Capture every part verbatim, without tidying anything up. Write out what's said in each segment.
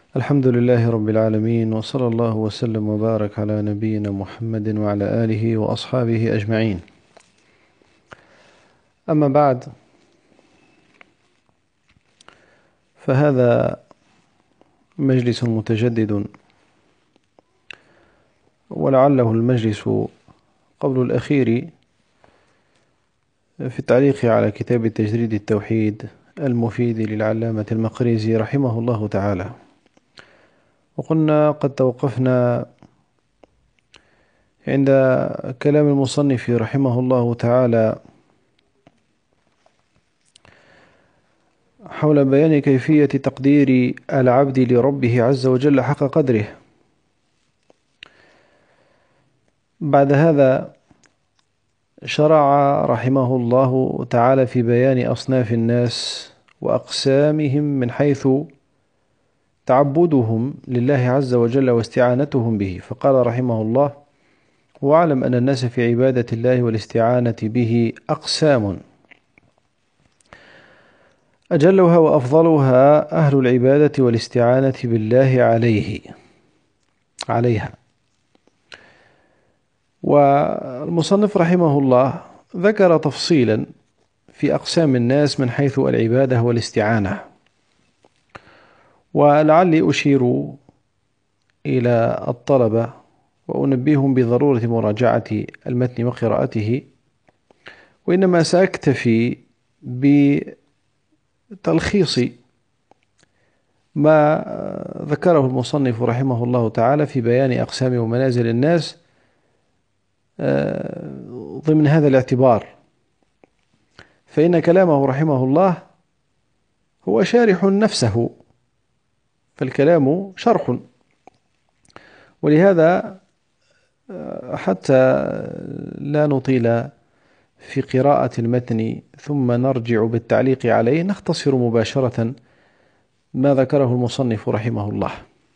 الحمد لله رب العالمين، وصلى الله وسلم وبارك على نبينا محمد وعلى آله وأصحابه أجمعين. أما بعد، فهذا مجلس متجدد، ولعله المجلس قبل الأخير في التعليق على كتاب تجريد التوحيد المفيد للعلامة المقريزي رحمه الله تعالى. وقلنا قد توقفنا عند كلام المصنف رحمه الله تعالى حول بيان كيفية تقدير العبد لربه عز وجل حق قدره. بعد هذا شرع رحمه الله تعالى في بيان أصناف الناس وأقسامهم من حيث تعبدهم لله عز وجل واستعانتهم به، فقال رحمه الله: واعلم أن الناس في عبادة الله والاستعانة به أقسام، أجلها وأفضلها أهل العبادة والاستعانة بالله عليه عليها. والمصنف رحمه الله ذكر تفصيلا في أقسام الناس من حيث العبادة والاستعانة، ولعلي أشير إلى الطلبة وأنبههم بضرورة مراجعة المتن وقراءته، وإنما سأكتفي بتلخيص ما ذكره المصنف رحمه الله تعالى في بيان أقسام ومنازل الناس ضمن هذا الاعتبار، فإن كلامه رحمه الله هو شارح نفسه، فالكلام شرح، ولهذا حتى لا نطيل في قراءة المتن ثم نرجع بالتعليق عليه نختصر مباشرة ما ذكره المصنف رحمه الله.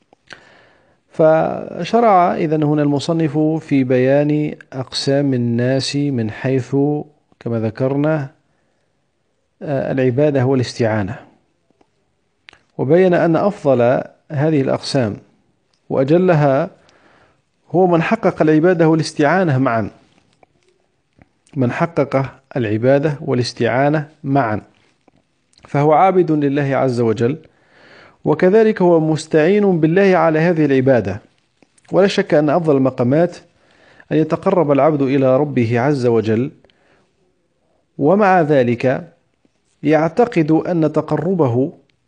فشرع إذن هنا المصنف في بيان أقسام الناس من حيث كما ذكرنا العبادة والاستعانة، وبين أن أفضل هذه الأقسام وأجلها هو من حقق العبادة والاستعانة معا، من حقق العبادة والاستعانة معا، فهو عابد لله عز وجل، وكذلك هو مستعين بالله على هذه العبادة. ولا شك أن أفضل المقامات أن يتقرب العبد إلى ربه عز وجل، ومع ذلك يعتقد أن تقربه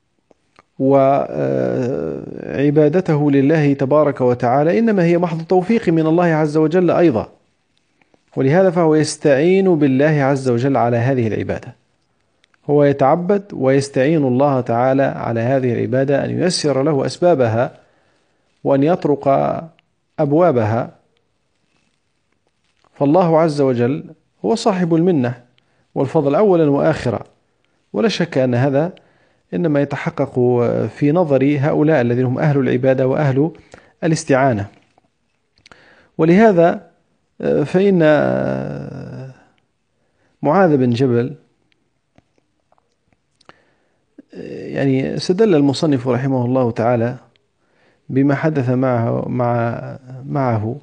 وعبادته لله تبارك وتعالى إنما هي محض توفيق من الله عز وجل أيضا، ولهذا فهو يستعين بالله عز وجل على هذه العبادة، هو يتعبد ويستعين الله تعالى على هذه العبادة أن ييسر له أسبابها وأن يطرق أبوابها، فالله عز وجل هو صاحب المنة والفضل أولا وآخرا. ولا شك أن هذا إنما يتحقق في نظر هؤلاء الذين هم أهل العبادة وأهل الاستعانة. ولهذا فإن معاذ بن جبل يعني استدل المصنف رحمه الله تعالى بما حدث معه مع معه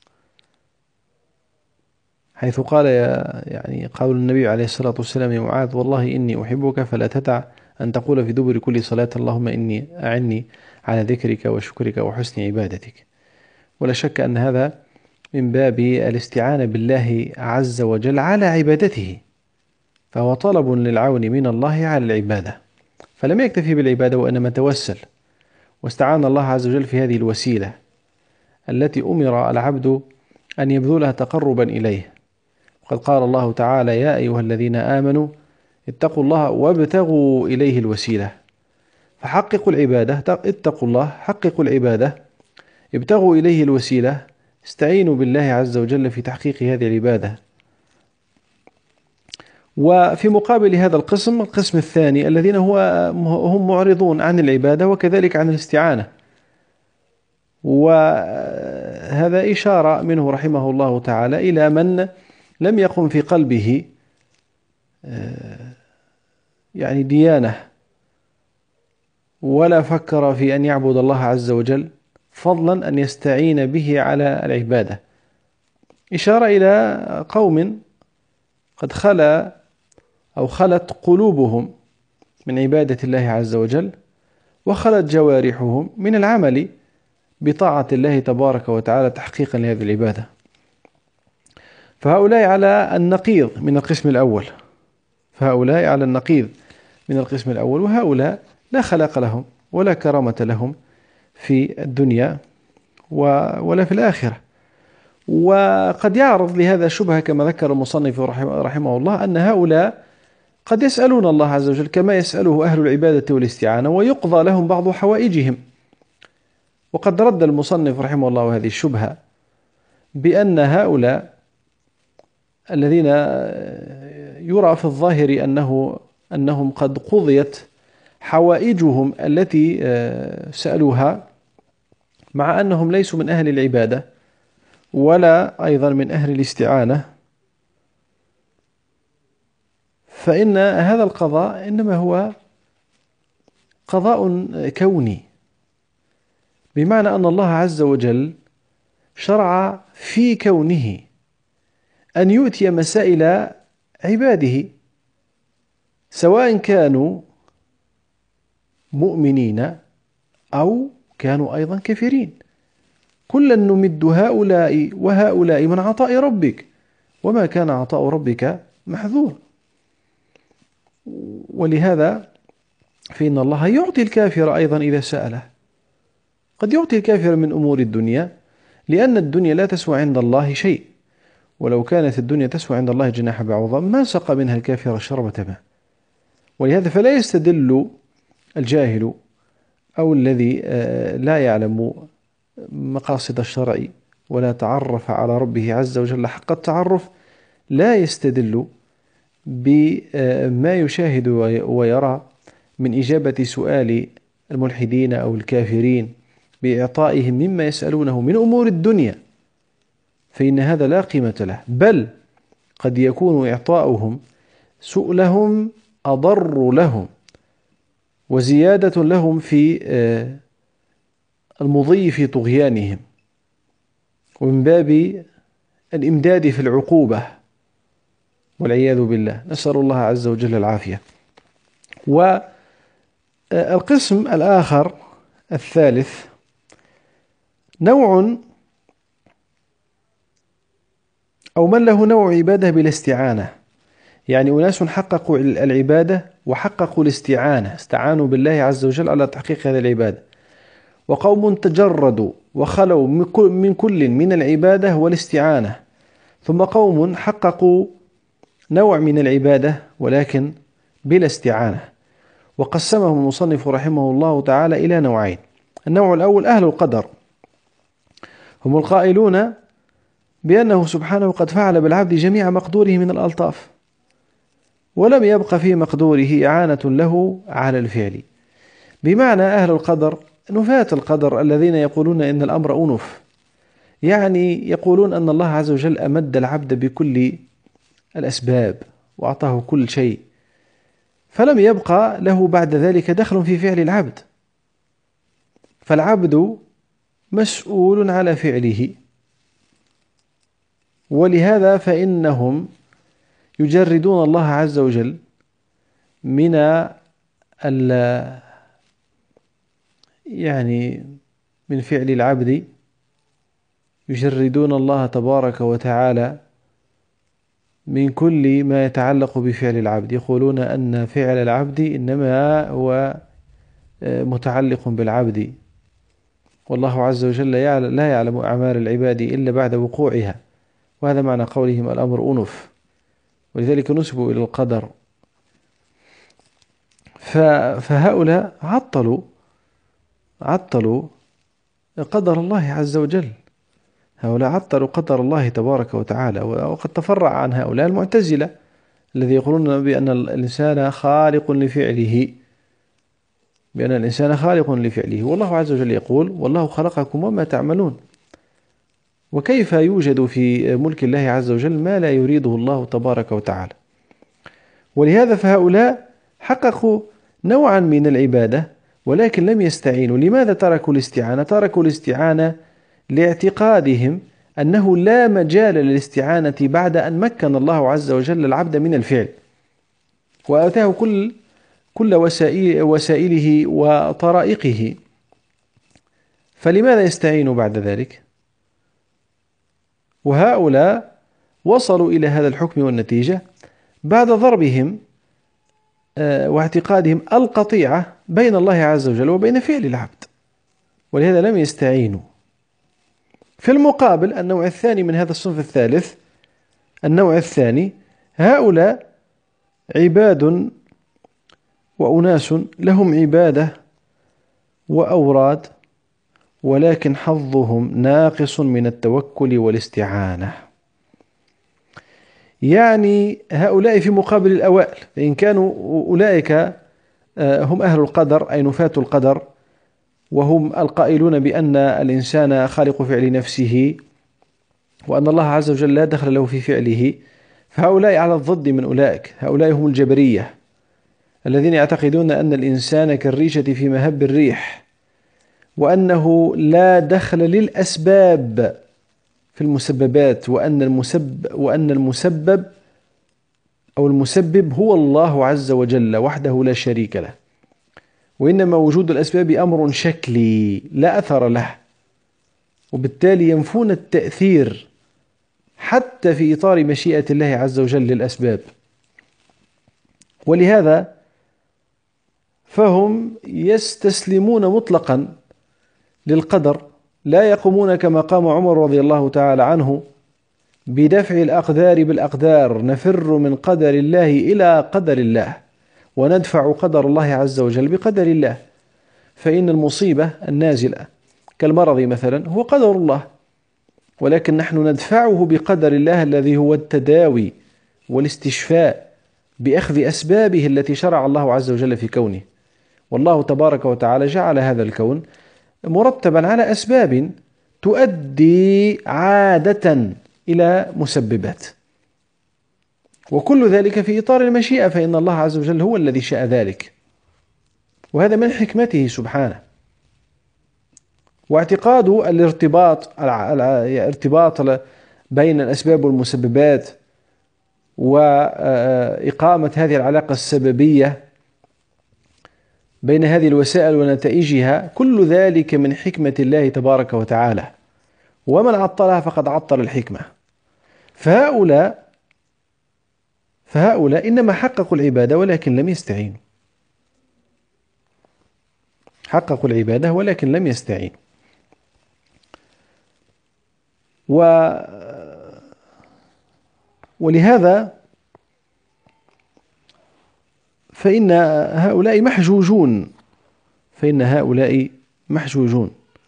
حيث قال يا يعني قول النبي عليه الصلاة والسلام: يا معاذ والله إني أحبك فلا تدع أن تقول في دبر كل صلاة اللهم إني أعني على ذكرك وشكرك وحسن عبادتك. ولا شك أن هذا من باب الاستعانة بالله عز وجل على عبادته، فهو طلب للعون من الله على العبادة، فلم يكتفي بالعبادة وإنما توسل واستعان الله عز وجل في هذه الوسيلة التي أمر العبد أن يبذلها تقربا إليه. وقد قال الله تعالى: يا أيها الذين آمنوا اتقوا الله وابتغوا إليه الوسيلة، فحققوا العبادة، اتقوا الله، حققوا العبادة، ابتغوا إليه الوسيلة، استعينوا بالله عز وجل في تحقيق هذه العبادة. وفي مقابل هذا القسم القسم الثاني الذين هو هم معرضون عن العبادة وكذلك عن الاستعانة، وهذا إشارة منه رحمه الله تعالى إلى من لم يقم في قلبه يعني ديانة ولا فكر في أن يعبد الله عز وجل، فضلا أن يستعين به على العبادة. إشارة إلى قوم قد خلا أو خلت قلوبهم من عبادة الله عز وجل، وخلت جوارحهم من العمل بطاعة الله تبارك وتعالى تحقيقا لهذه العبادة. فهؤلاء على النقيض من القسم الأول فهؤلاء على النقيض من القسم الأول وهؤلاء لا خلاق لهم ولا كرامة لهم في الدنيا ولا في الآخرة. وقد يعرض لهذا شبهة كما ذكر المصنف رحمه الله، أن هؤلاء قد يسألون الله عز وجل كما يسأله أهل العبادة والاستعانة، ويقضى لهم بعض حوائجهم. وقد رد المصنف رحمه الله هذه الشبهة بأن هؤلاء الذين يرى في الظاهر أنه أنهم قد قضيت حوائجهم التي سألوها، مع أنهم ليسوا من أهل العبادة ولا أيضا من أهل الاستعانة، فإن هذا القضاء إنما هو قضاء كوني، بمعنى أن الله عز وجل شرع في كونه أن يؤتي مسائل عباده، سواء كانوا مؤمنين أو كانوا أيضا كافرين. كلا نمد هؤلاء وهؤلاء من عطاء ربك وما كان عطاء ربك محظور. ولهذا فإن الله يعطي الكافر أيضا إذا سأله، قد يعطي الكافر من أمور الدنيا، لأن الدنيا لا تسوى عند الله شيء، ولو كانت الدنيا تسوى عند الله جناح بعوضة ما سقى منها الكافر شربة ماء. ولهذا فلا يستدل الجاهل أو الذي لا يعلم مقاصد الشرع ولا تعرف على ربه عز وجل حق التعرف، لا يستدل بما يشاهد ويرى من إجابة سؤال الملحدين أو الكافرين بإعطائهم مما يسألونه من أمور الدنيا، فإن هذا لا قيمة له، بل قد يكون إعطاؤهم سؤلهم أضر لهم وزيادة لهم في المضي في طغيانهم، ومن باب الإمداد في العقوبة والعياذ بالله، نسأل الله عز وجل العافية. والقسم الآخر الثالث نوع أو من له نوع عبادة بلا استعانة، يعني أناس حققوا العبادة وحققوا الاستعانة، استعانوا بالله عز وجل على تحقيق هذه العبادة، وقوم تجردوا وخلوا من كل من العبادة والاستعانة، ثم قوم حققوا نوع من العبادة ولكن بلا استعانة. وقسمهم المصنف رحمه الله تعالى إلى نوعين. النوع الأول أهل القدر، هم القائلون بأنه سبحانه قد فعل بالعبد جميع مقدوره من الألطاف، ولم يبق في مقدوره إعانة له على الفعل. بمعنى أهل القدر نفاة القدر الذين يقولون إن الأمر أنف، يعني يقولون أن الله عز وجل أمد العبد بكل الأسباب وأعطاه كل شيء، فلم يبقى له بعد ذلك دخل في فعل العبد، فالعبد مسؤول على فعله. ولهذا فإنهم يجردون الله عز وجل من ال يعني من فعل العبد، يجردون الله تبارك وتعالى من كل ما يتعلق بفعل العبد، يقولون أن فعل العبد إنما هو متعلق بالعبد، والله عز وجل لا يعلم أعمال العباد إلا بعد وقوعها، وهذا معنى قولهم الأمر أنف، ولذلك نسبوا إلى القدر. فهؤلاء عطلوا عطلوا قدر الله عز وجل، هؤلاء عطلوا قدر الله تبارك وتعالى. وقد تفرع عن هؤلاء المعتزلة الذي يقولون بأن الإنسان خالق لفعله بأن الإنسان خالق لفعله والله عز وجل يقول والله خلقكم وما تعملون. وكيف يوجد في ملك الله عز وجل ما لا يريده الله تبارك وتعالى؟ ولهذا فهؤلاء حققوا نوعا من العبادة ولكن لم يستعينوا. لماذا تركوا الاستعانة؟ تركوا الاستعانة لاعتقادهم أنه لا مجال للاستعانة بعد أن مكن الله عز وجل العبد من الفعل، وآتاه كل كل وسائل وسائله وطرائقه، فلماذا يستعين بعد ذلك؟ وهؤلاء وصلوا إلى هذا الحكم والنتيجة بعد ضربهم واعتقادهم القطيعة بين الله عز وجل وبين فعل العبد، ولهذا لم يستعينوا. في المقابل النوع الثاني من هذا الصنف الثالث، النوع الثاني، هؤلاء عباد وأناس لهم عبادة وأوراد، ولكن حظهم ناقص من التوكل والاستعانة. يعني هؤلاء في مقابل الأوائل، فإن كانوا أولئك هم أهل القدر أي نفاة القدر، وهم القائلون بأن الإنسان خالق فعل نفسه وأن الله عز وجل لا دخل له في فعله، فهؤلاء على الضد من أولئك. هؤلاء هم الجبرية الذين يعتقدون أن الإنسان كالريشة في مهب الريح، وأنه لا دخل للأسباب في المسببات، وأن المسبب وأن المسبب أو المسبب هو الله عز وجل وحده لا شريك له، وإنما وجود الأسباب أمر شكلي لا أثر له، وبالتالي ينفون التأثير حتى في إطار مشيئة الله عز وجل للأسباب. ولهذا فهم يستسلمون مطلقا للقدر، لا يقومون كما قام عمر رضي الله تعالى عنه بدفع الأقدار بالأقدار، نفر من قدر الله إلى قدر الله وندفع قدر الله عز وجل بقدر الله. فإن المصيبة النازلة كالمرض مثلا هو قدر الله، ولكن نحن ندفعه بقدر الله الذي هو التداوي والاستشفاء بأخذ أسبابه التي شرع الله عز وجل في كونه. والله تبارك وتعالى جعل هذا الكون مرتبا على أسباب تؤدي عادة إلى مسببات، وكل ذلك في إطار المشيئة، فإن الله عز وجل هو الذي شاء ذلك، وهذا من حكمته سبحانه. واعتقاد الارتباط الارتباط بين الأسباب والمسببات وإقامة هذه العلاقة السببية بين هذه الوسائل ونتائجها، كل ذلك من حكمة الله تبارك وتعالى، ومن عطلها فقد عطل الحكمة. فهؤلاء فهؤلاء إنما حققوا العبادة ولكن لم يستعينوا، حققوا العبادة ولكن لم يستعينوا. و ولهذا فإن هؤلاء محجوجون فإن هؤلاء محجوجون.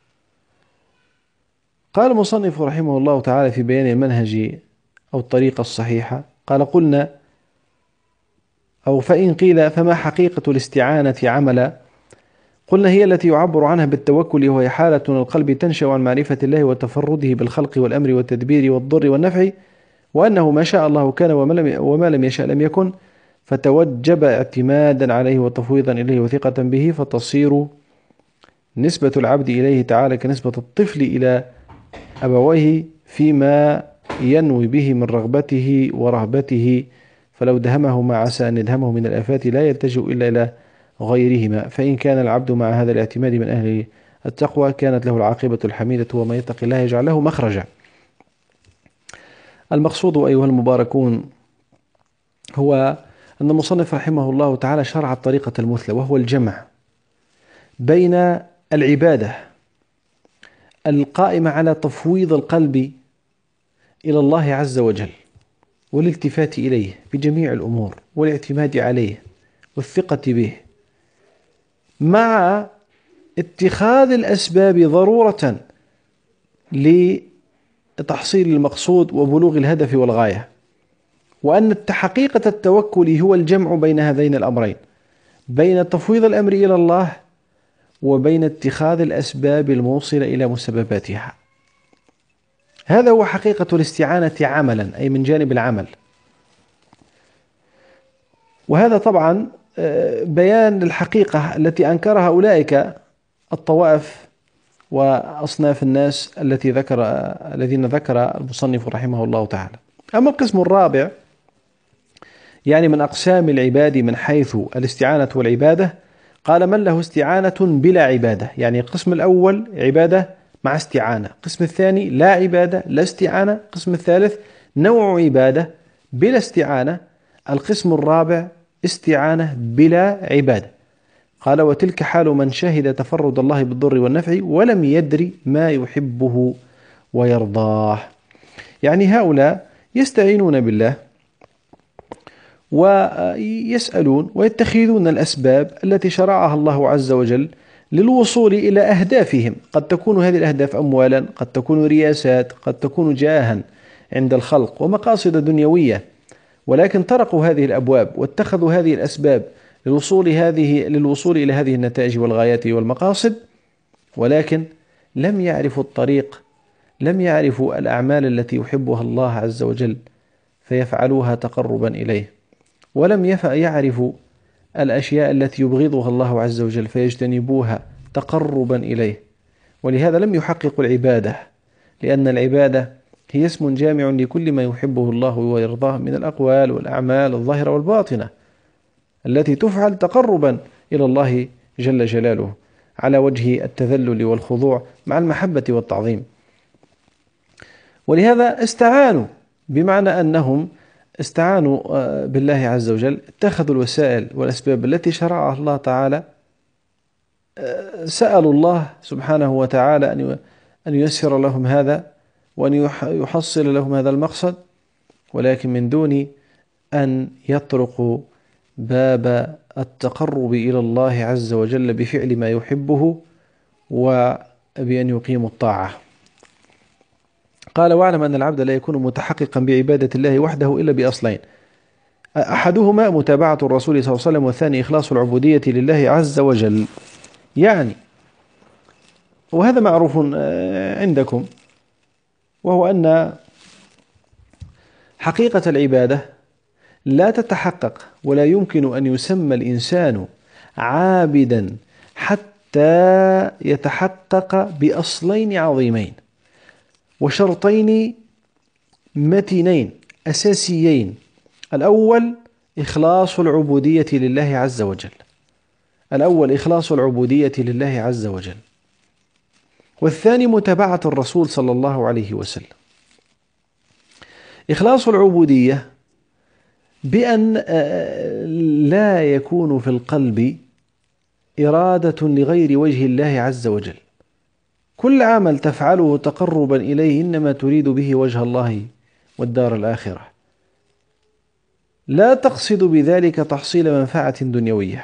قال المصنف رحمه الله تعالى في بيان المنهج أو الطريقة الصحيحة، قال: قلنا أو فإن قيل فما حقيقة الاستعانة عملا؟ قلنا: هي التي يعبر عنها بالتوكل، وهي حالة من القلب تنشأ عن معرفة الله وتفرده بالخلق والأمر والتدبير والضر والنفع، وأنه ما شاء الله كان وما لم يشاء لم يكن، فتوجب اعتمادا عليه وتفويضا إليه وثقة به، فتصير نسبة العبد إليه تعالى كنسبة الطفل إلى أبويه فيما ينوي به من رغبته ورهبته، فلو دهمه ما عسى أن يدهمه من الآفات لا يلتجئ إلا إلى غيرهما. فإن كان العبد مع هذا الاعتماد من أهل التقوى كانت له العاقبة الحميدة، وما يتق الله يجعل له مخرجا. المقصود أيها المباركون هو أن المصنف رحمه الله تعالى شرع الطريقة المثلى، وهو الجمع بين العبادة القائمة على تفويض القلب إلى الله عز وجل والالتفات إليه في جميع الأمور والاعتماد عليه والثقة به، مع اتخاذ الأسباب ضرورة لتحصيل المقصود وبلوغ الهدف والغاية، وأن حقيقة التوكل هو الجمع بين هذين الأمرين، بين تفويض الأمر إلى الله وبين اتخاذ الأسباب الموصلة إلى مسبباتها. هذا هو حقيقة الاستعانة عملا، أي من جانب العمل. وهذا طبعا بيان الحقيقة التي أنكرها أولئك الطوائف وأصناف الناس التي ذكر الذين ذكر المصنف رحمه الله تعالى. أما القسم الرابع يعني من أقسام العباد من حيث الاستعانة والعبادة، قال من له استعانة بلا عبادة، يعني القسم الأول عبادة مع استعانة، القسم الثاني لا عبادة لا استعانة، القسم الثالث نوع عبادة بلا استعانة، القسم الرابع استعانة بلا عبادة. قال وتلك حال من شهد تفرد الله بالضر والنفع ولم يدري ما يحبه ويرضاه. يعني هؤلاء يستعينون بالله ويسألون ويتخذون الأسباب التي شرعها الله عز وجل للوصول إلى أهدافهم، قد تكون هذه الأهداف أموالا، قد تكون رياسات، قد تكون جاها عند الخلق ومقاصد دنيوية، ولكن طرقوا هذه الأبواب واتخذوا هذه الأسباب للوصول هذه للوصول إلى هذه النتائج والغايات والمقاصد، ولكن لم يعرفوا الطريق، لم يعرفوا الأعمال التي يحبها الله عز وجل فيفعلوها تقربا إليه، ولم يعرفوا الأشياء التي يبغضها الله عز وجل فيجتنبوها تقربا إليه، ولهذا لم يحققوا العبادة، لأن العبادة هي اسم جامع لكل ما يحبه الله ويرضاه من الأقوال والأعمال الظاهرة والباطنة التي تفعل تقربا إلى الله جل جلاله على وجه التذلل والخضوع مع المحبة والتعظيم. ولهذا استعانوا، بمعنى أنهم استعانوا بالله عز وجل، اتخذوا الوسائل والأسباب التي شرعها الله تعالى، سألوا الله سبحانه وتعالى أن ييسر لهم هذا وأن يحصل لهم هذا المقصد، ولكن من دون أن يطرقوا باب التقرب إلى الله عز وجل بفعل ما يحبه وبأن يقيموا الطاعة. قال واعلم أن العبد لا يكون متحققا بعبادة الله وحده إلا بأصلين، أحدهما متابعة الرسول صلى الله عليه وسلم، والثاني إخلاص العبودية لله عز وجل. يعني وهذا معروف عندكم، وهو أن حقيقة العبادة لا تتحقق ولا يمكن أن يسمى الإنسان عابدا حتى يتحقق بأصلين عظيمين وشرطين متينين أساسيين. الأول إخلاص العبودية لله عز وجل، الأول إخلاص العبودية لله عز وجل، والثاني متابعة الرسول صلى الله عليه وسلم. إخلاص العبودية بأن لا يكون في القلب إرادة لغير وجه الله عز وجل، كل عمل تفعله تقربا إليه إنما تريد به وجه الله والدار الآخرة، لا تقصد بذلك تحصيل منفعة دنيوية،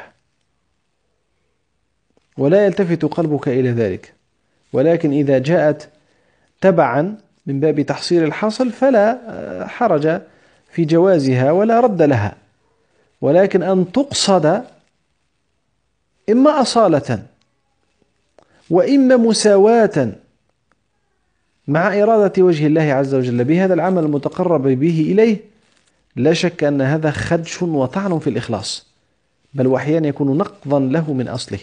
ولا يلتفت قلبك إلى ذلك، ولكن إذا جاءت تبعا من باب تحصيل الحاصل فلا حرج في جوازها ولا رد لها، ولكن أن تقصد إما أصالة وإما مساواة مع إرادة وجه الله عز وجل بهذا العمل المتقرب به إليه، لا شك أن هذا خدش وطعن في الإخلاص، بل وأحيانا يكون نقضا له من أصله.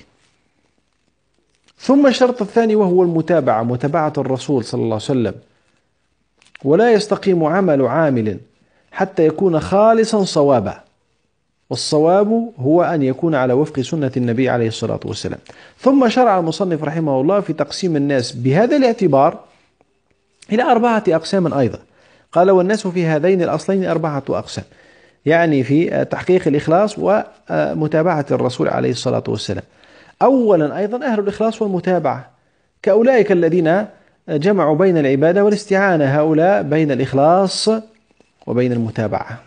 ثم الشرط الثاني وهو المتابعة، متابعة الرسول صلى الله عليه وسلم، ولا يستقيم عمل عامل حتى يكون خالصا صوابا، والصواب هو أن يكون على وفق سنة النبي عليه الصلاة والسلام. ثم شرع المصنف رحمه الله في تقسيم الناس بهذا الاعتبار إلى أربعة أقسام أيضا. قال والناس في هذين الأصلين أربعة أقسام، يعني في تحقيق الإخلاص ومتابعة الرسول عليه الصلاة والسلام. أولا أيضا أهل الإخلاص والمتابعة كأولئك الذين جمعوا بين العبادة والاستعانة، هؤلاء بين الإخلاص وبين المتابعة،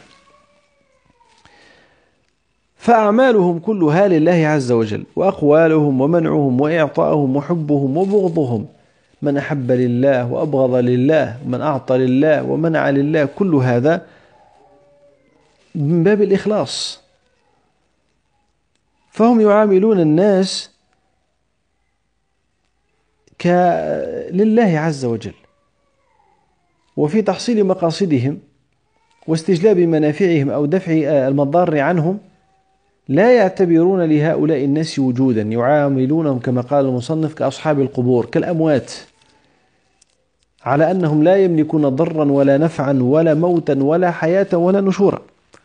فأعمالهم كلها لله عز وجل، وأقوالهم ومنعهم وإعطاءهم وحبهم وبغضهم، من أحب لله وأبغض لله، ومن أعطى لله ومنع لله، كل هذا من باب الإخلاص. فهم يعاملون الناس لله عز وجل، وفي تحصيل مقاصدهم واستجلاب منافعهم أو دفع المضار عنهم لا يعتبرون لهؤلاء الناس وجودا، يعاملونهم كما قال المصنف كأصحاب القبور، كالأموات، على أنهم لا يملكون ضرا ولا نفعا ولا موتا ولا حياة ولا نشورا،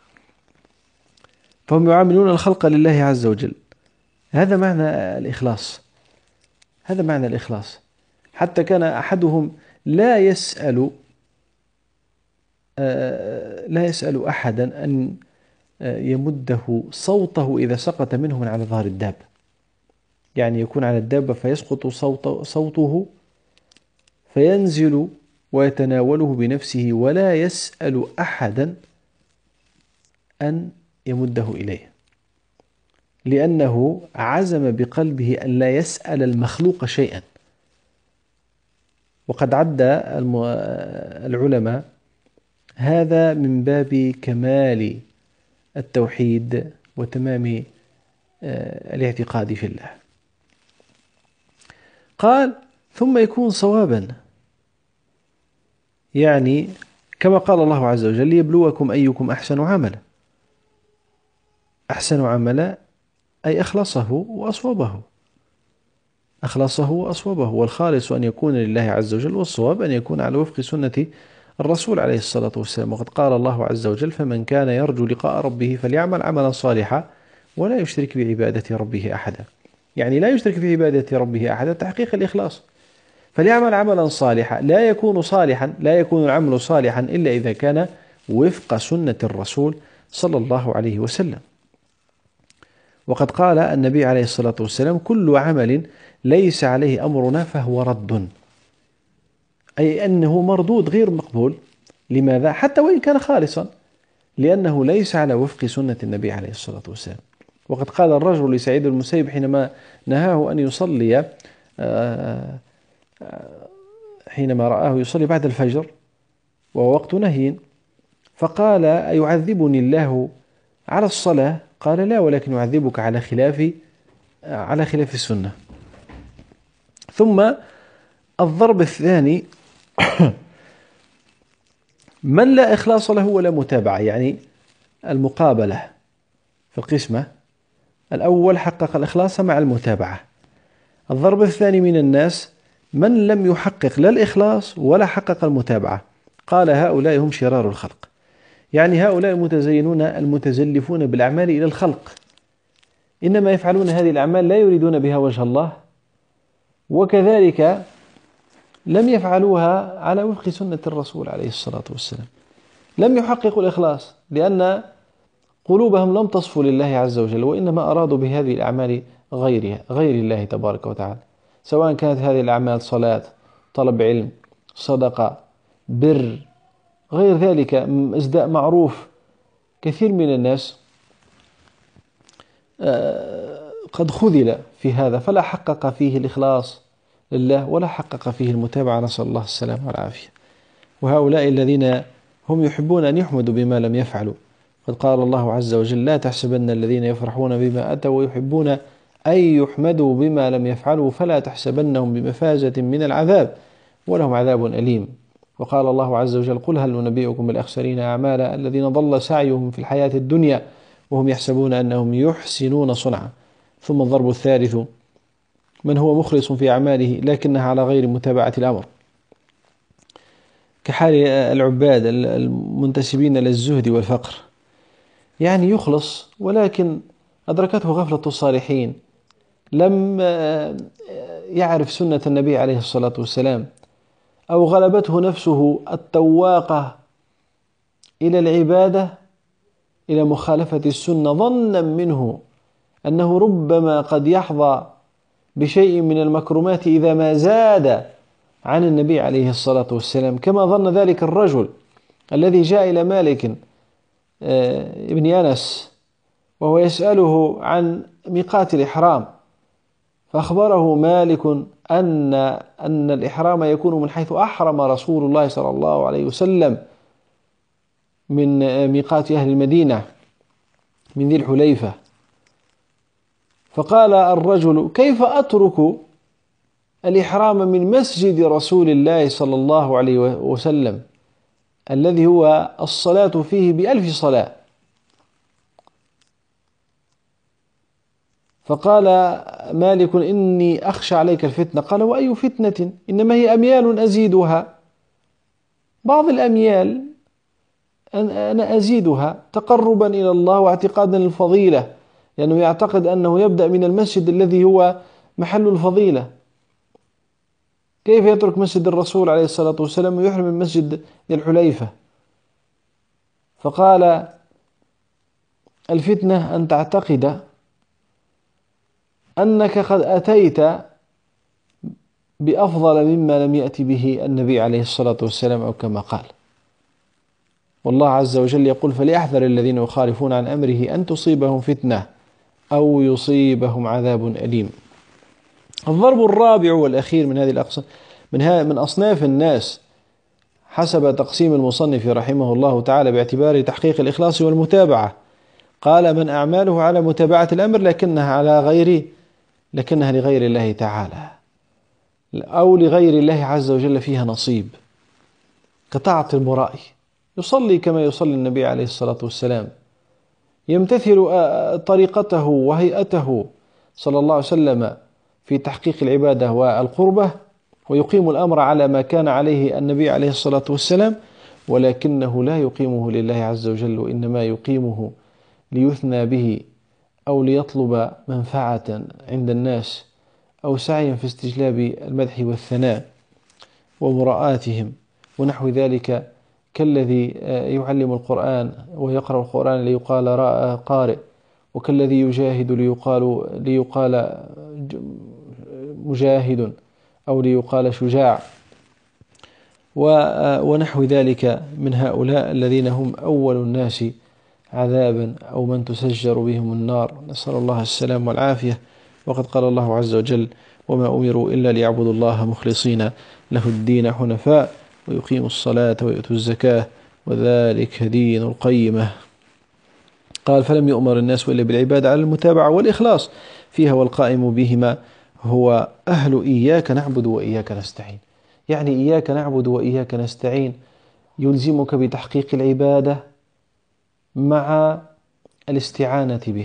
فهم يعاملون الخلق لله عز وجل. هذا معنى الإخلاص، هذا معنى الإخلاص. حتى كان أحدهم لا يسأل لا يسأل أحدا أن يمده صوته إذا سقط منه من على ظهر الدابة، يعني يكون على الدابة فيسقط صوت صوته فينزل ويتناوله بنفسه، ولا يسأل أحدا أن يمده إليه، لأنه عزم بقلبه أن لا يسأل المخلوق شيئا. وقد عد العلماء هذا من باب كمال التوحيد وتمام الاعتقاد في الله. قال ثم يكون صوابا، يعني كما قال الله عز وجل ليبلوكم أيكم أحسن عملا. أحسن عملا أي أخلصه وأصوبه، أخلصه وأصوبه، والخالص أن يكون لله عز وجل، والصواب أن يكون على وفق سنة الرسول عليه الصلاة والسلام. وقد قال الله عز وجل فمن كان يرجو لقاء ربه فليعمل عملا صالحا ولا يشرك بعبادة ربه أحدا، يعني لا يشرك في عبادة ربه أحدا تحقيق الإخلاص. فليعمل عملا صالحا، لا يكون صالحا لا يكون العمل صالحا إلا إذا كان وفق سنة الرسول صلى الله عليه وسلم. وقد قال النبي عليه الصلاة والسلام كل عمل ليس عليه أمرنا فهو رد، أي أنه مردود غير مقبول. لماذا؟ حتى وإن كان خالصا، لأنه ليس على وفق سنة النبي عليه الصلاة والسلام. وقد قال الرجل لسعيد المسيب حينما نهاه أن يصلي، حينما رآه يصلي بعد الفجر وهو وقت نهي، فقال أيعذبني الله على الصلاة؟ قال لا، ولكن يعذبك على خلاف على خلاف السنة. ثم الضرب الثاني من لا إخلاص له ولا متابعة، يعني المقابلة في القسمة. الأول حقق الإخلاص مع المتابعة. الضرب الثاني من الناس من لم يحقق لا الإخلاص ولا حقق المتابعة، قال هؤلاء هم شرار الخلق، يعني هؤلاء المتزينون المتزلفون بالأعمال إلى الخلق، إنما يفعلون هذه الأعمال لا يريدون بها وجه الله، وكذلك لم يفعلوها على وفق سنة الرسول عليه الصلاة والسلام. لم يحققوا الإخلاص لأن قلوبهم لم تصفوا لله عز وجل، وإنما أرادوا بهذه الأعمال غيرها غير الله تبارك وتعالى، سواء كانت هذه الأعمال صلاة، طلب علم، صدقة، بر، غير ذلك، إسداء معروف. كثير من الناس قد خذل في هذا فلا حقق فيه الإخلاص لله ولا حقق فيه المتابعة، نسأل الله السلامة والعافية. وهؤلاء الذين هم يحبون أن يحمدوا بما لم يفعلوا، قد قال الله عز وجل لا تحسبن الذين يفرحون بما أتوا ويحبون أن يحمدوا بما لم يفعلوا فلا تحسبنهم بمفازة من العذاب ولهم عذاب أليم. وقال الله عز وجل قل هل ننبئكم بالأخسرين أعمالا الذين ضل سعيهم في الحياة الدنيا وهم يحسبون أنهم يحسنون صنعا. ثم الضرب الثالث من هو مخلص في أعماله لكنها على غير متابعة الأمر، كحال العباد المنتسبين للزهد والفقر، يعني يخلص ولكن أدركته غفلة الصالحين، لم يعرف سنة النبي عليه الصلاة والسلام، أو غلبته نفسه التواقة إلى العبادة إلى مخالفة السنة، ظنا منه أنه ربما قد يحظى بشيء من المكرمات إذا ما زاد عن النبي عليه الصلاة والسلام، كما ظن ذلك الرجل الذي جاء إلى مالك ابن أنس وهو يسأله عن ميقات الإحرام، فأخبره مالك أن أن الإحرام يكون من حيث أحرم رسول الله صلى الله عليه وسلم من ميقات أهل المدينة من ذي الحليفة. فقال الرجل كيف أترك الإحرام من مسجد رسول الله صلى الله عليه وسلم الذي هو الصلاة فيه بألف صلاة؟ فقال مالك إني أخشى عليك الفتنة. قال وأي فتنة؟ إنما هي أميال أزيدها، بعض الأميال أنا أزيدها تقربا إلى الله واعتقادا للفضيلة، لأنه يعتقد أنه يبدأ من المسجد الذي هو محل الفضيلة. كيف يترك مسجد الرسول عليه الصلاة والسلام ويحرم من مسجد الحليفة؟ فقال الفتنة أن تعتقد أنك قد أتيت بأفضل مما لم يأتي به النبي عليه الصلاة والسلام أو كما قال. والله عز وجل يقول فليحذر الذين يخالفون عن أمره أن تصيبهم فتنة أو يصيبهم عذاب أليم. الضرب الرابع والأخير من هذه الأقسام من, من أصناف الناس حسب تقسيم المصنف رحمه الله تعالى باعتبار تحقيق الإخلاص والمتابعة. قال من أعماله على متابعة الأمر لكنها على غير لكنها لغير الله تعالى أو لغير الله عز وجل فيها نصيب، كطاعة المرائي، يصلي كما يصلي النبي عليه الصلاة والسلام، يمتثل طريقته وهيئته صلى الله عليه وسلم في تحقيق العبادة والقربة، ويقيم الأمر على ما كان عليه النبي عليه الصلاة والسلام، ولكنه لا يقيمه لله عز وجل، وإنما يقيمه ليثنى به أو ليطلب منفعة عند الناس أو سعيا في استجلاب المدح والثناء ومراءاتهم ونحو ذلك، كالذي يعلم القرآن ويقرأ القرآن ليقال قارئ، وكالذي يجاهد ليقال, ليقال مجاهد أو ليقال شجاع، ونحو ذلك من هؤلاء الذين هم أول الناس عذابا أو من تسجر بهم النار، نسأل الله السلام والعافية. وقد قال الله عز وجل وما أمروا إلا ليعبدوا الله مخلصين له الدين حنفاء ويقيموا الصلاة ويؤتوا الزكاة وذلك دين القيمة. قال فلم يؤمر الناس إلا بالعبادة على المتابعة والإخلاص فيها، والقائم بهما هو أهل إياك نعبد وإياك نستعين. يعني إياك نعبد وإياك نستعين يلزمك بتحقيق العبادة مع الاستعانة به.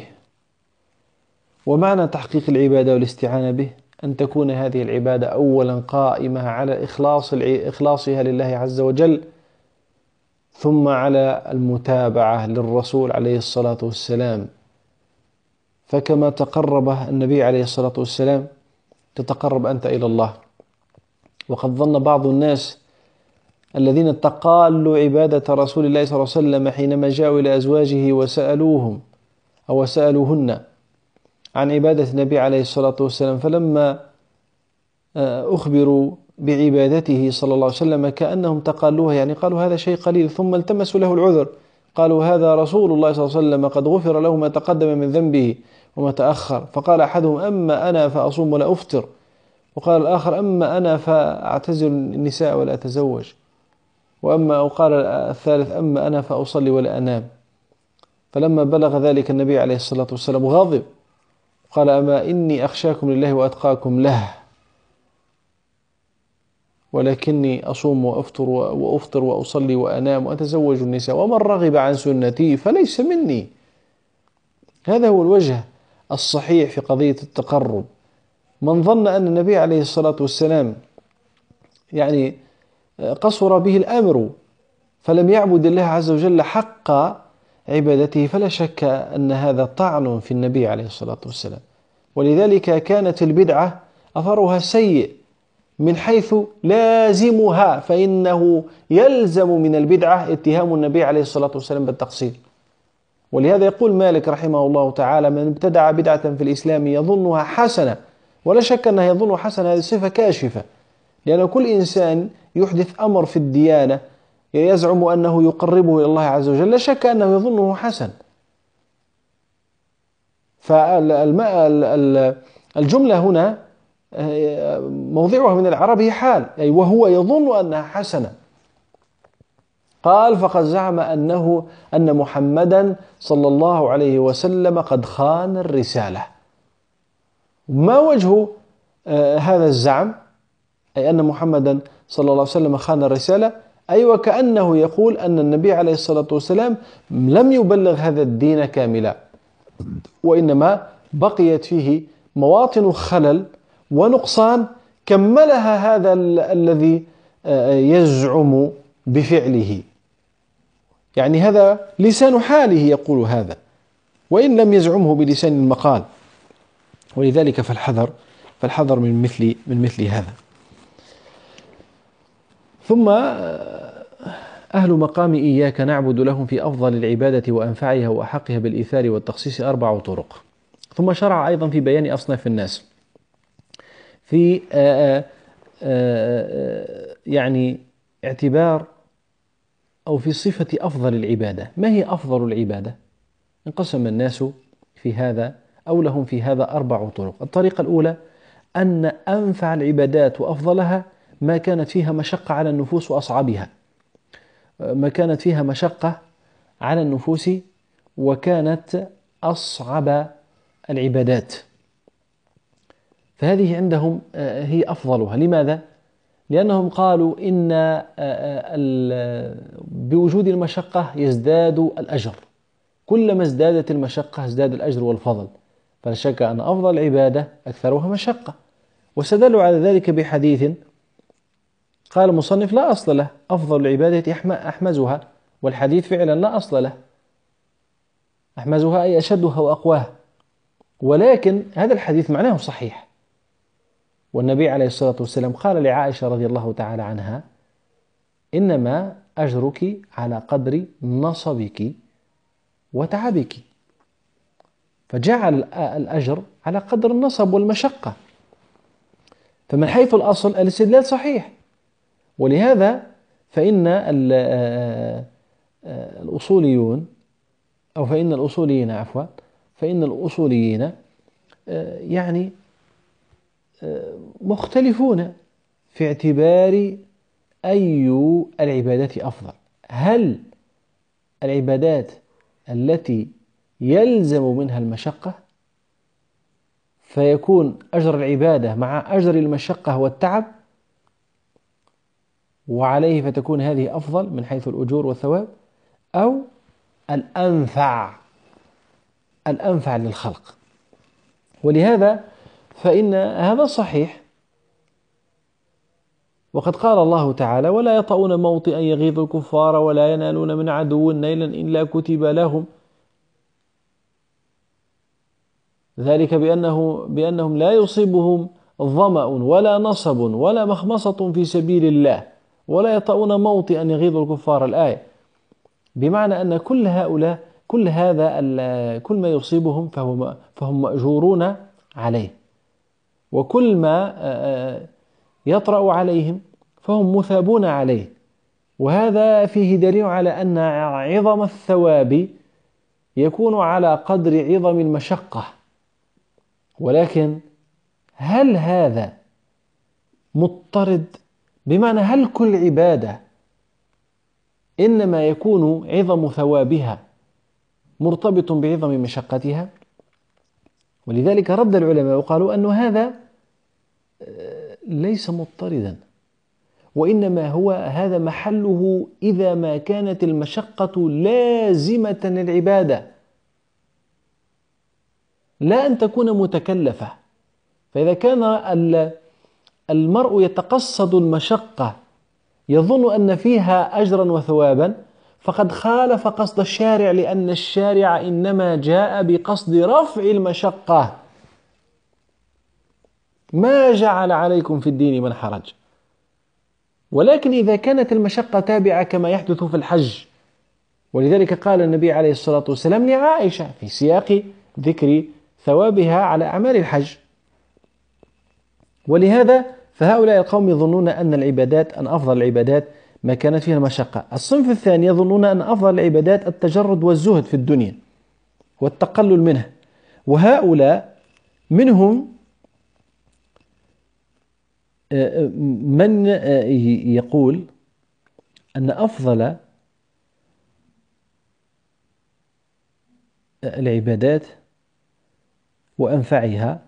ومعنى تحقيق العبادة والاستعانة به أن تكون هذه العبادة أولا قائمة على إخلاص إخلاصها لله عز وجل، ثم على المتابعة للرسول عليه الصلاة والسلام. فكما تقرب النبي عليه الصلاة والسلام تتقرب أنت إلى الله. وقد ظن بعض الناس الذين تقالوا عبادة رسول الله صلى الله عليه وسلم حينما جاءوا إلى أزواجه وسألوهم أو سألوهن عن عبادة النبي عليه الصلاة والسلام، فلما أخبروا بعبادته صلى الله عليه وسلم كأنهم تقالوها، يعني قالوا هذا شيء قليل، ثم التمسوا له العذر، قالوا هذا رسول الله صلى الله عليه وسلم قد غفر له ما تقدم من ذنبه وما تأخر. فقال أحدهم أما أنا فأصوم ولا أفطر، وقال الآخر أما أنا فأعتزل النساء ولا أتزوج، وأما وقال الثالث أما أنا فأصلي ولا أنام. فلما بلغ ذلك النبي عليه الصلاة والسلام غضب، قال أما إني أخشاكم لله وأتقاكم له، ولكني أصوم وأفطر وأفطر وأصلي وأنام وأتزوج النساء، ومن رغب عن سنتي فليس مني. هذا هو الوجه الصحيح في قضية التقرب. من ظن أن النبي عليه الصلاة والسلام يعني قصر به الأمر فلم يعبد الله عز وجل حق عبادته، فلا شك أن هذا طعن في النبي عليه الصلاة والسلام. ولذلك كانت البدعة أثرها سيء من حيث لازمها، فإنه يلزم من البدعة اتهام النبي عليه الصلاة والسلام بالتقصير. ولهذا يقول مالك رحمه الله تعالى من ابتدع بدعة في الإسلام يظنها حسنة، ولا شك أنها يظن حسنة، هذه صفة كاشفة، لأن كل إنسان يحدث أمر في الديانة يزعم أنه يقربه إلى الله عز وجل لا شك أنه يظنه حسن. فالجملة هنا موضعها من العرب هي حال، أي وهو يظن أنها حسنة. قال فقد زعم أنه أن محمدا صلى الله عليه وسلم قد خان الرسالة. ما وجه هذا الزعم؟ أي أن محمدا صلى الله عليه وسلم خان الرسالة، أي وكأنه يقول أن النبي عليه الصلاة والسلام لم يبلغ هذا الدين كاملا، وإنما بقيت فيه مواطن خلل ونقصان كملها هذا ال الذي يزعم بفعله. يعني هذا لسان حاله يقول هذا، وإن لم يزعمه بلسان المقال. ولذلك فالحذر فالحذر من مثل من مثل هذا. ثم أهل مقام إياك نعبد لهم في أفضل العبادة وأنفعها وأحقها بالإيثار والتخصيص أربع طرق. ثم شرع أيضا في بيان أصناف الناس في آآ آآ يعني اعتبار أو في صفة أفضل العبادة. ما هي أفضل العبادة؟ انقسم الناس في هذا أو لهم في هذا أربع طرق. الطريقة الأولى أن أنفع العبادات وأفضلها ما كانت فيها مشقة على النفوس وأصعبها، ما كانت فيها مشقة على النفوس وكانت أصعب العبادات، فهذه عندهم هي أفضلها. لماذا؟ لأنهم قالوا إن بوجود المشقة يزداد الأجر، كلما ازدادت المشقة ازداد الأجر والفضل، فلا شك أن أفضل العبادة أكثرها مشقة. واستدلوا على ذلك بحديث قال المصنف لا أصل له، أفضل العبادة أحمزها، والحديث فعلا لا أصل له، أحمزها أي أشدها وأقواها، ولكن هذا الحديث معناه صحيح. والنبي عليه الصلاة والسلام قال لعائشة رضي الله تعالى عنها إنما أجرك على قدر نصبك وتعبك، فجعل الأجر على قدر النصب والمشقة، فمن حيث الأصل الاستدلال صحيح. ولهذا فإن الأصوليون أو فإن الأصوليين عفوا فإن الأصوليين يعني مختلفون في اعتبار أي العبادات أفضل. هل العبادات التي يلزم منها المشقة فيكون أجر العبادة مع أجر المشقة والتعب وعليه فتكون هذه أفضل من حيث الأجور والثواب، أو الأنفع الأنفع للخلق؟ ولهذا فإن هذا صحيح، وقد قال الله تعالى ولا يطؤون موطئا يغيظ الكفار ولا ينالون من عدو نيلا إلا كتب لهم ذلك بأنه بأنهم لا يصيبهم ظمأ ولا نصب ولا مخمصة في سبيل الله ولا يطؤون موطئا يغيظ الكفار، الآية. بمعنى أن كل هؤلاء كل هذا كل ما يصيبهم فهم فهم مأجورون عليه، وكل ما يطرأ عليهم فهم مثابون عليه. وهذا فيه دليل على أن عظم الثواب يكون على قدر عظم المشقة. ولكن هل هذا مضطرد؟ بمعنى هل كل عبادة إنما يكون عظم ثوابها مرتبط بعظم مشقتها؟ ولذلك رد العلماء وقالوا أن هذا ليس مضطردا، وإنما هو هذا محله إذا ما كانت المشقة لازمة للعبادة لا أن تكون متكلفة. فإذا كان المرء يتقصد المشقة يظن أن فيها أجرا وثوابا فقد خالف قصد الشارع، لأن الشارع إنما جاء بقصد رفع المشقة، ما جعل عليكم في الدين من حرج. ولكن إذا كانت المشقة تابعة كما يحدث في الحج، ولذلك قال النبي عليه الصلاة والسلام لعائشة في سياق ذكر ثوابها على أعمال الحج. ولهذا فهؤلاء القوم يظنون أن العبادات أن أفضل العبادات ما كانت فيها المشقة. الصنف الثاني يظنون أن أفضل العبادات التجرد والزهد في الدنيا والتقلل منها، وهؤلاء منهم من يقول أن أفضل العبادات وأنفعها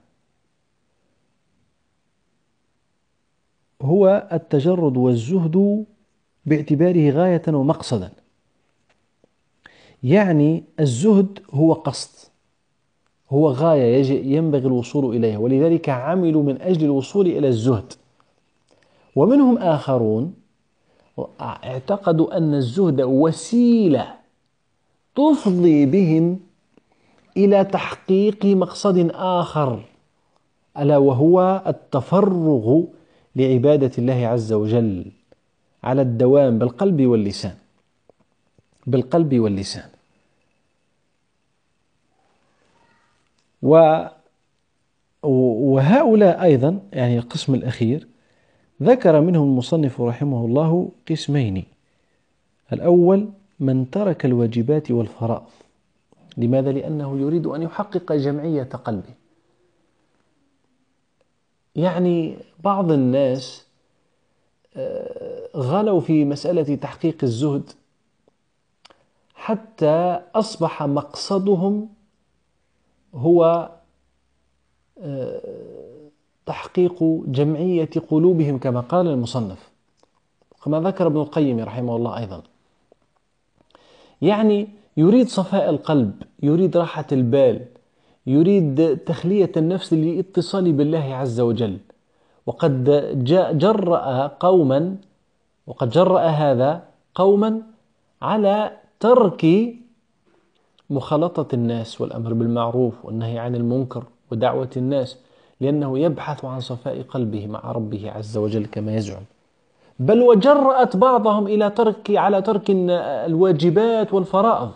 هو التجرد والزهد باعتباره غاية ومقصدا. يعني الزهد هو قصد، هو غاية ينبغي الوصول إليها، ولذلك عملوا من أجل الوصول إلى الزهد. ومنهم آخرون اعتقدوا أن الزهد وسيلة تفضي بهم إلى تحقيق مقصد آخر، ألا وهو التفرغ لعبادة الله عز وجل على الدوام بالقلب واللسان، بالقلب واللسان. وهؤلاء أيضا، يعني القسم الأخير، ذكر منهم المصنف رحمه الله قسمين. الأول من ترك الواجبات والفرائض. لماذا؟ لأنه يريد أن يحقق جمعية قلبه. يعني بعض الناس غلوا في مسألة تحقيق الزهد حتى أصبح مقصدهم هو تحقيق جمعية قلوبهم كما قال المصنف، كما ذكر ابن القيم رحمه الله أيضا. يعني يريد صفاء القلب، يريد راحة البال، يريد تخلية النفس للاتصال بالله عز وجل. وقد جرأ قوما وقد جرأ هذا قوما على ترك مخالطة الناس والأمر بالمعروف والنهي عن المنكر ودعوة الناس، لأنه يبحث عن صفاء قلبه مع ربه عز وجل كما يزعم. بل وجرأت بعضهم إلى ترك على ترك الواجبات والفرائض،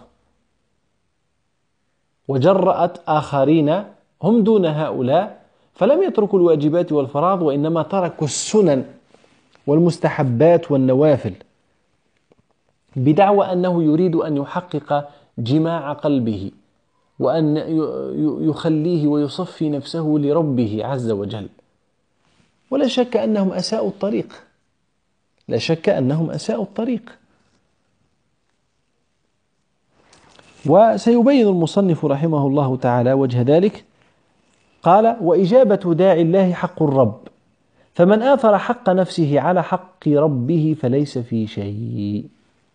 وجرأت آخرين هم دون هؤلاء فلم يتركوا الواجبات والفرائض، وإنما تركوا السنن والمستحبات والنوافل، بدعوى أنه يريد أن يحقق جماع قلبه وأن يخليه ويصفي نفسه لربه عز وجل. ولا شك أنهم أساءوا الطريق، لا شك أنهم أساءوا الطريق. وسيبين المصنف رحمه الله تعالى وجه ذلك. قال: وإجابة داعي الله حق الرب، فمن آثر حق نفسه على حق ربه فليس في شيء.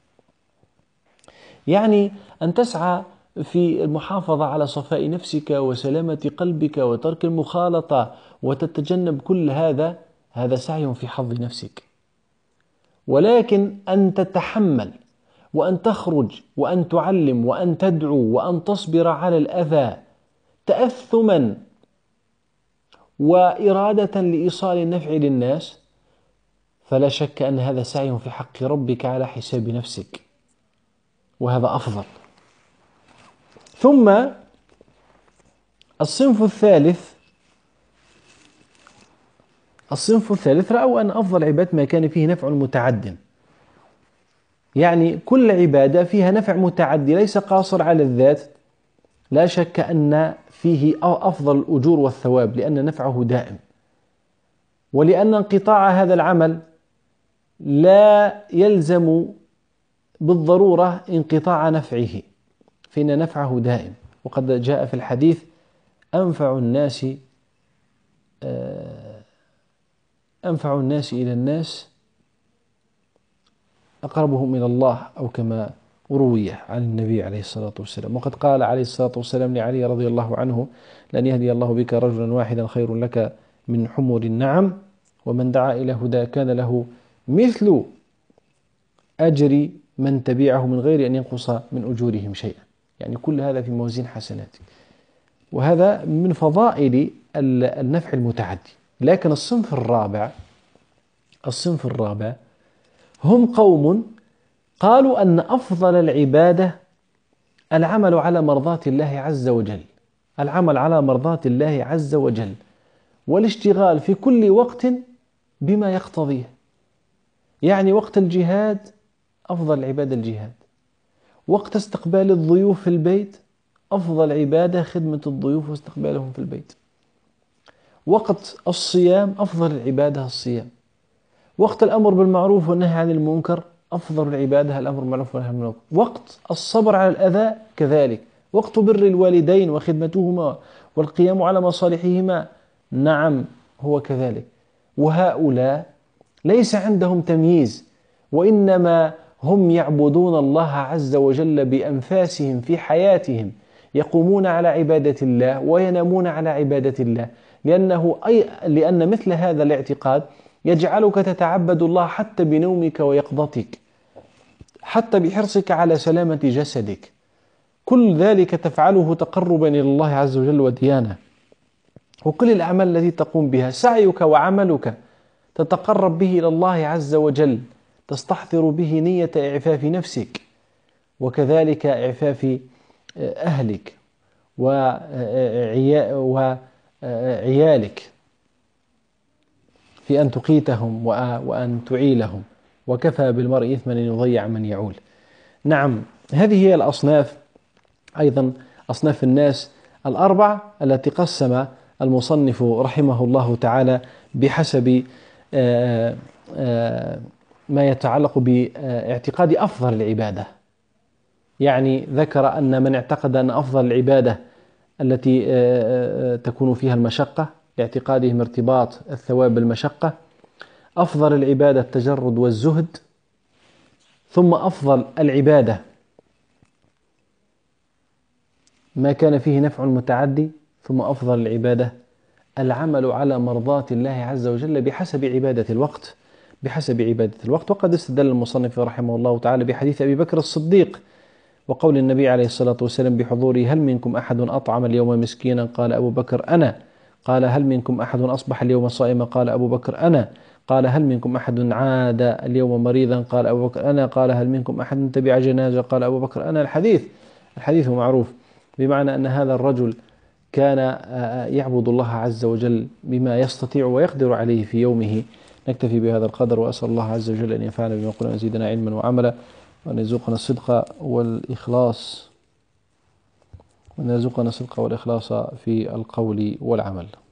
يعني أن تسعى في المحافظة على صفاء نفسك وسلامة قلبك وترك المخالطة وتتجنب كل هذا، هذا سعي في حظ نفسك. ولكن أن تتحمل وأن تخرج وأن تعلم وأن تدعو وأن تصبر على الأذى تأثما وإرادة لإيصال النفع للناس، فلا شك أن هذا سعي في حق ربك على حساب نفسك، وهذا أفضل. ثم الصنف الثالث الصنف الثالث رأوا أن أفضل عبادة ما كان فيه نفع متعد. يعني كل عبادة فيها نفع متعدي ليس قاصر على الذات، لا شك أن فيه أفضل الأجور والثواب، لأن نفعه دائم، ولأن انقطاع هذا العمل لا يلزم بالضرورة انقطاع نفعه، فإن نفعه دائم. وقد جاء في الحديث: أنفع الناس أنفع الناس إلى الناس أقربهم إلى الله، أو كما روي عن النبي عليه الصلاة والسلام. وقد قال عليه الصلاة والسلام لعلي رضي الله عنه: لن يهدي الله بك رجلا واحدا خير لك من حمر النعم، ومن دعا إلى هدى كان له مثل أجر من تبعه من غير أن ينقص من أجورهم شيئا. يعني كل هذا في موازين حسناتك، وهذا من فضائل النفع المتعدي. لكن الصنف الرابع الصنف الرابع هم قوم قالوا أن أفضل العبادة العمل على مرضاة الله عز وجل، العمل على مرضاة الله عز وجل، والاشتغال في كل وقت بما يقتضيه. يعني وقت الجهاد أفضل عبادة الجهاد، وقت استقبال الضيوف في البيت أفضل عبادة خدمة الضيوف واستقبالهم في البيت، وقت الصيام أفضل العبادة الصيام، وقت الأمر بالمعروف والنهي عن المنكر أفضل العبادة الأمر بالمعروف والنهي عن المنكر، وقت الصبر على الأذى كذلك، وقت بر الوالدين وخدمتهما والقيام على مصالحهما نعم هو كذلك. وهؤلاء ليس عندهم تمييز، وإنما هم يعبدون الله عز وجل بأنفاسهم في حياتهم، يقومون على عبادة الله وينامون على عبادة الله، لأنه أي لأن مثل هذا الاعتقاد يجعلك تتعبد الله حتى بنومك ويقظتك، حتى بحرصك على سلامة جسدك، كل ذلك تفعله تقربا إلى الله عز وجل وديانة. وكل الأعمال التي تقوم بها سعيك وعملك تتقرب به إلى الله عز وجل، تستحضر به نية إعفاف نفسك، وكذلك إعفاف أهلك وعيالك في أن تقيتهم وأن تعيلهم، وكفى بالمرء إثما أن يضيع من يعول. نعم، هذه هي الأصناف، أيضا أصناف الناس الأربع التي قسم المصنف رحمه الله تعالى بحسب ما يتعلق باعتقاد أفضل العبادة. يعني ذكر أن من اعتقد أن أفضل العبادة التي تكون فيها المشقة، لاعتقادهم ارتباط الثواب بالمشقة، أفضل العبادة التجرد والزهد، ثم أفضل العبادة ما كان فيه نفع متعدي، ثم أفضل العبادة العمل على مرضاة الله عز وجل بحسب عبادة الوقت بحسب عبادة الوقت. وقد استدل المصنف رحمه الله تعالى بحديث أبي بكر الصديق وقول النبي عليه الصلاة والسلام بحضوره: هل منكم أحد أطعم اليوم مسكينا؟ قال أبو بكر: أنا. قال: هل منكم أحد أصبح اليوم صائما؟ قال أبو بكر: أنا. قال: هل منكم أحد عاد اليوم مريضا؟ قال أبو بكر: أنا. قال: هل منكم أحد تبع جنازة؟ قال أبو بكر: أنا. الحديث الحديث معروف، بمعنى أن هذا الرجل كان يعبد الله عز وجل بما يستطيع ويقدر عليه في يومه. نكتفي بهذا القدر، وأسأل الله عز وجل أن ينفعنا بما قلنا ويزيدنا علما وعملا، وأن يرزقنا الصدق والإخلاص وأن يرزقنا الصدق والإخلاص في القول والعمل.